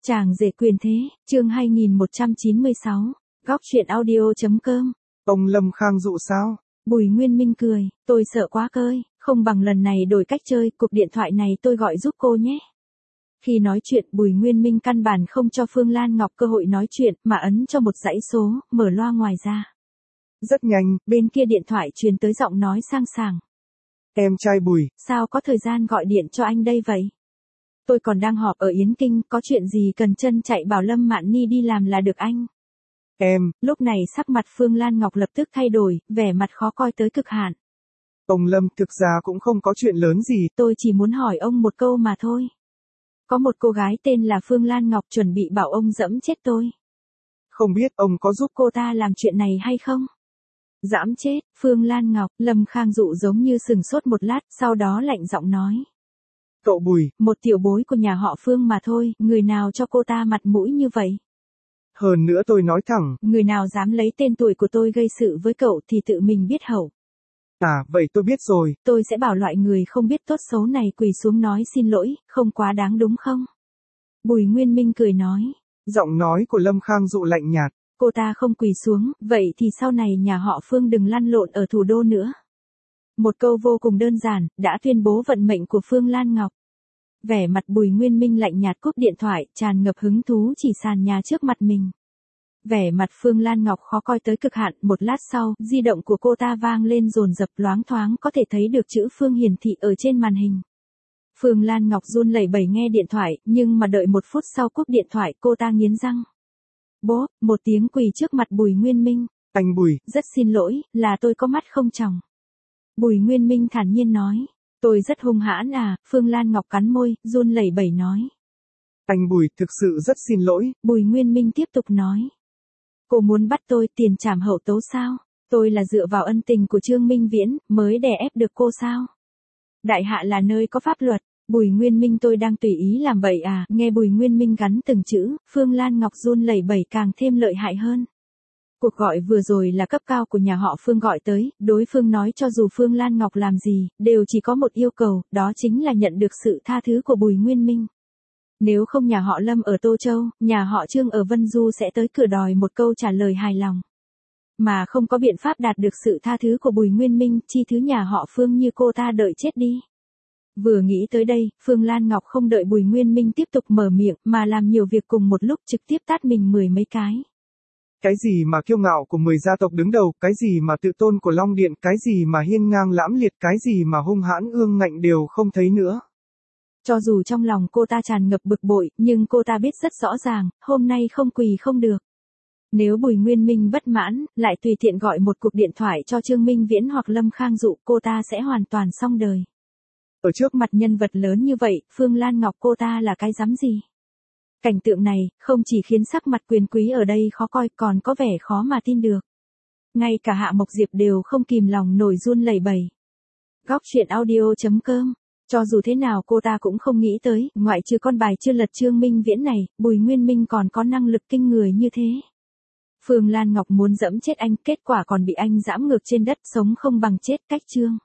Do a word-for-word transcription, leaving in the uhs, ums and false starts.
Chàng rể quyền thế, chương hai nghìn một trăm chín mươi sáu, góc truyện audio.com. Ông Lâm Khang Dụ sao? Bùi Nguyên Minh cười, tôi sợ quá cơi, không bằng lần này đổi cách chơi, cuộc điện thoại này tôi gọi giúp cô nhé. Khi nói chuyện, Bùi Nguyên Minh căn bản không cho Phương Lan Ngọc cơ hội nói chuyện, mà ấn cho một dãy số, mở loa ngoài ra. Rất nhanh, bên kia điện thoại truyền tới giọng nói sang sảng. Em trai Bùi, sao có thời gian gọi điện cho anh đây vậy? Tôi còn đang họp ở Yến Kinh, có chuyện gì cần chân chạy bảo Lâm Mạn Ni đi làm là được anh. Em, lúc này sắc mặt Phương Lan Ngọc lập tức thay đổi, vẻ mặt khó coi tới cực hạn. Ông Lâm thực ra cũng không có chuyện lớn gì. Tôi chỉ muốn hỏi ông một câu mà thôi. Có một cô gái tên là Phương Lan Ngọc chuẩn bị bảo ông giẫm chết tôi. Không biết ông có giúp cô ta làm chuyện này hay không? Giẫm chết, Phương Lan Ngọc, Lâm Khang Dụ giống như sừng sốt một lát, sau đó lạnh giọng nói. Cậu Bùi, một tiểu bối của nhà họ Phương mà thôi, người nào cho cô ta mặt mũi như vậy? Hơn nữa tôi nói thẳng, người nào dám lấy tên tuổi của tôi gây sự với cậu thì tự mình biết hậu. À, vậy tôi biết rồi. Tôi sẽ bảo loại người không biết tốt xấu này quỳ xuống nói xin lỗi, không quá đáng đúng không? Bùi Nguyên Minh cười nói. Giọng nói của Lâm Khang Dụ lạnh nhạt. Cô ta không quỳ xuống, vậy thì sau này nhà họ Phương đừng lăn lộn ở thủ đô nữa. Một câu vô cùng đơn giản, đã tuyên bố vận mệnh của Phương Lan Ngọc. Vẻ mặt Bùi Nguyên Minh lạnh nhạt cúp điện thoại, tràn ngập hứng thú chỉ sàn nhà trước mặt mình. Vẻ mặt Phương Lan Ngọc khó coi tới cực hạn, một lát sau, di động của cô ta vang lên dồn dập, loáng thoáng có thể thấy được chữ Phương hiển thị ở trên màn hình. Phương Lan Ngọc run lẩy bẩy nghe điện thoại, nhưng mà đợi một phút sau cúp điện thoại cô ta nghiến răng. Bố, một tiếng quỳ trước mặt Bùi Nguyên Minh. Anh Bùi, rất xin lỗi, là tôi có mắt không tròng. Bùi Nguyên Minh thản nhiên nói. Tôi rất hung hãn à, Phương Lan Ngọc cắn môi, run lẩy bẩy nói. Anh Bùi, thực sự rất xin lỗi. Bùi Nguyên Minh tiếp tục nói. Cô muốn bắt tôi tiền trảm hậu tấu sao? Tôi là dựa vào ân tình của Trương Minh Viễn, mới đè ép được cô sao? Đại hạ là nơi có pháp luật, Bùi Nguyên Minh tôi đang tùy ý làm bậy à? Nghe Bùi Nguyên Minh gắn từng chữ, Phương Lan Ngọc run lẩy bẩy càng thêm lợi hại hơn. Cuộc gọi vừa rồi là cấp cao của nhà họ Phương gọi tới, đối phương nói cho dù Phương Lan Ngọc làm gì, đều chỉ có một yêu cầu, đó chính là nhận được sự tha thứ của Bùi Nguyên Minh. Nếu không nhà họ Lâm ở Tô Châu, nhà họ Trương ở Vân Du sẽ tới cửa đòi một câu trả lời hài lòng. Mà không có biện pháp đạt được sự tha thứ của Bùi Nguyên Minh, chi thứ nhà họ Phương như cô ta đợi chết đi. Vừa nghĩ tới đây, Phương Lan Ngọc không đợi Bùi Nguyên Minh tiếp tục mở miệng, mà làm nhiều việc cùng một lúc, trực tiếp tát mình mười mấy cái. Cái gì mà kiêu ngạo của mười gia tộc đứng đầu, cái gì mà tự tôn của Long Điện, cái gì mà hiên ngang lãm liệt, cái gì mà hung hãn ương ngạnh đều không thấy nữa. Cho dù trong lòng cô ta tràn ngập bực bội, nhưng cô ta biết rất rõ ràng, hôm nay không quỳ không được. Nếu Bùi Nguyên Minh bất mãn, lại tùy tiện gọi một cuộc điện thoại cho Trương Minh Viễn hoặc Lâm Khang Dụ, cô ta sẽ hoàn toàn xong đời. Ở trước mặt nhân vật lớn như vậy, Phương Lan Ngọc cô ta là cái rắm gì? Cảnh tượng này, không chỉ khiến sắc mặt quyền quý ở đây khó coi, còn có vẻ khó mà tin được. Ngay cả Hạ Mộc Diệp đều không kìm lòng nổi run lẩy bẩy. Góc truyện audio.com. Cho dù thế nào cô ta cũng không nghĩ tới, ngoại trừ con bài chưa lật Trương Minh Viễn này, Bùi Nguyên Minh còn có năng lực kinh người như thế. Phương Lan Ngọc muốn giẫm chết anh, kết quả còn bị anh giẫm ngược trên đất, sống không bằng chết, cách Trương